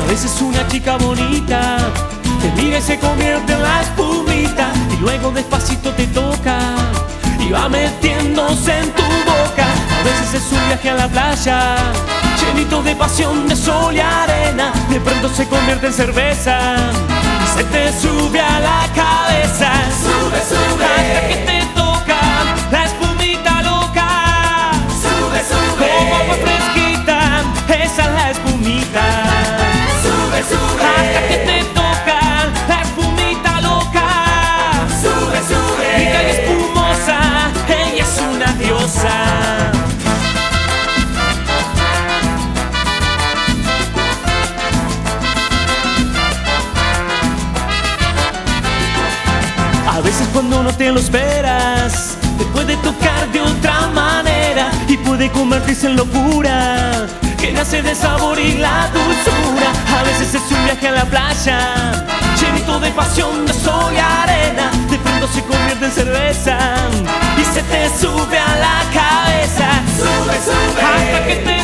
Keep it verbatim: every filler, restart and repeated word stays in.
veces una chica bonita te mira y se convierte en la espumita, y luego despacito te toca y va metiéndose en tu boca. A veces es un viaje a la playa llenito de pasión, de sol y arena. De pronto se convierte en cerveza y se te sube a la cabeza. Sube, sube, hasta que te toca la espumita loca. Sube, sube, como agua fresquita, esa es la espumita. Sube, sube, hasta que te toca la espumita loca. Sube, sube, rica y espumosa, ella es una diosa. A veces cuando no te lo esperas, te puede tocar de otra manera y puede convertirse en locura que nace de sabor y la dulzura. A veces es un viaje a la playa llenito de pasión, de sol y arena. De pronto se convierte en cerveza y se te sube a la cabeza. Sube, sube, hasta que te